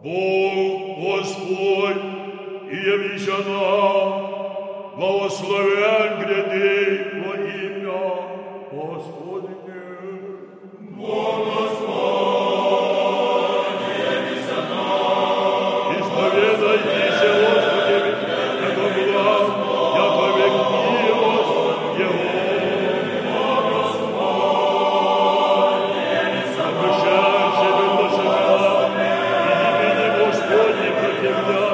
Бог Господь, и явися нам, благословен гряди во имя Господне. Бог Господь, явися нам, исповедайтесь, Господи, яко благ, яко век милость Его. Бог Господь, явися нам, обращайся, Господи, имени Господне противляйся.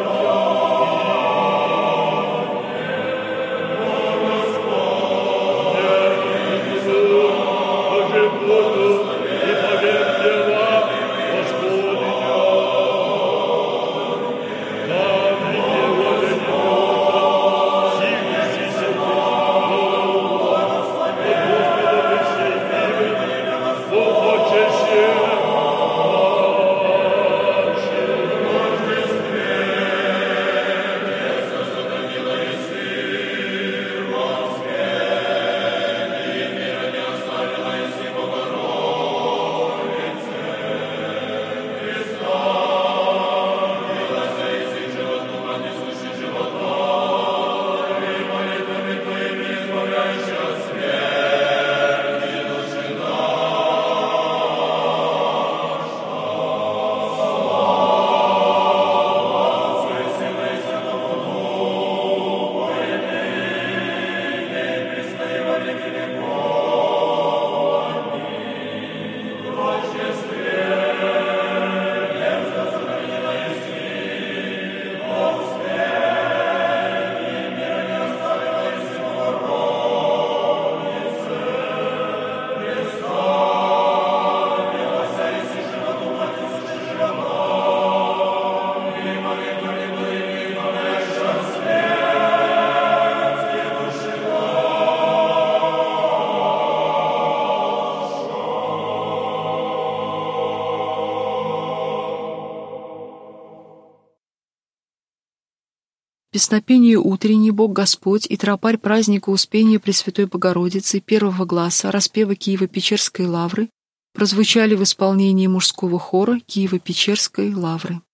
Песнопение утренний, Бог Господь и тропарь праздника Успения Пресвятой Богородицы первого гласа распева Киево-Печерской лавры прозвучали в исполнении мужского хора Киево-Печерской лавры.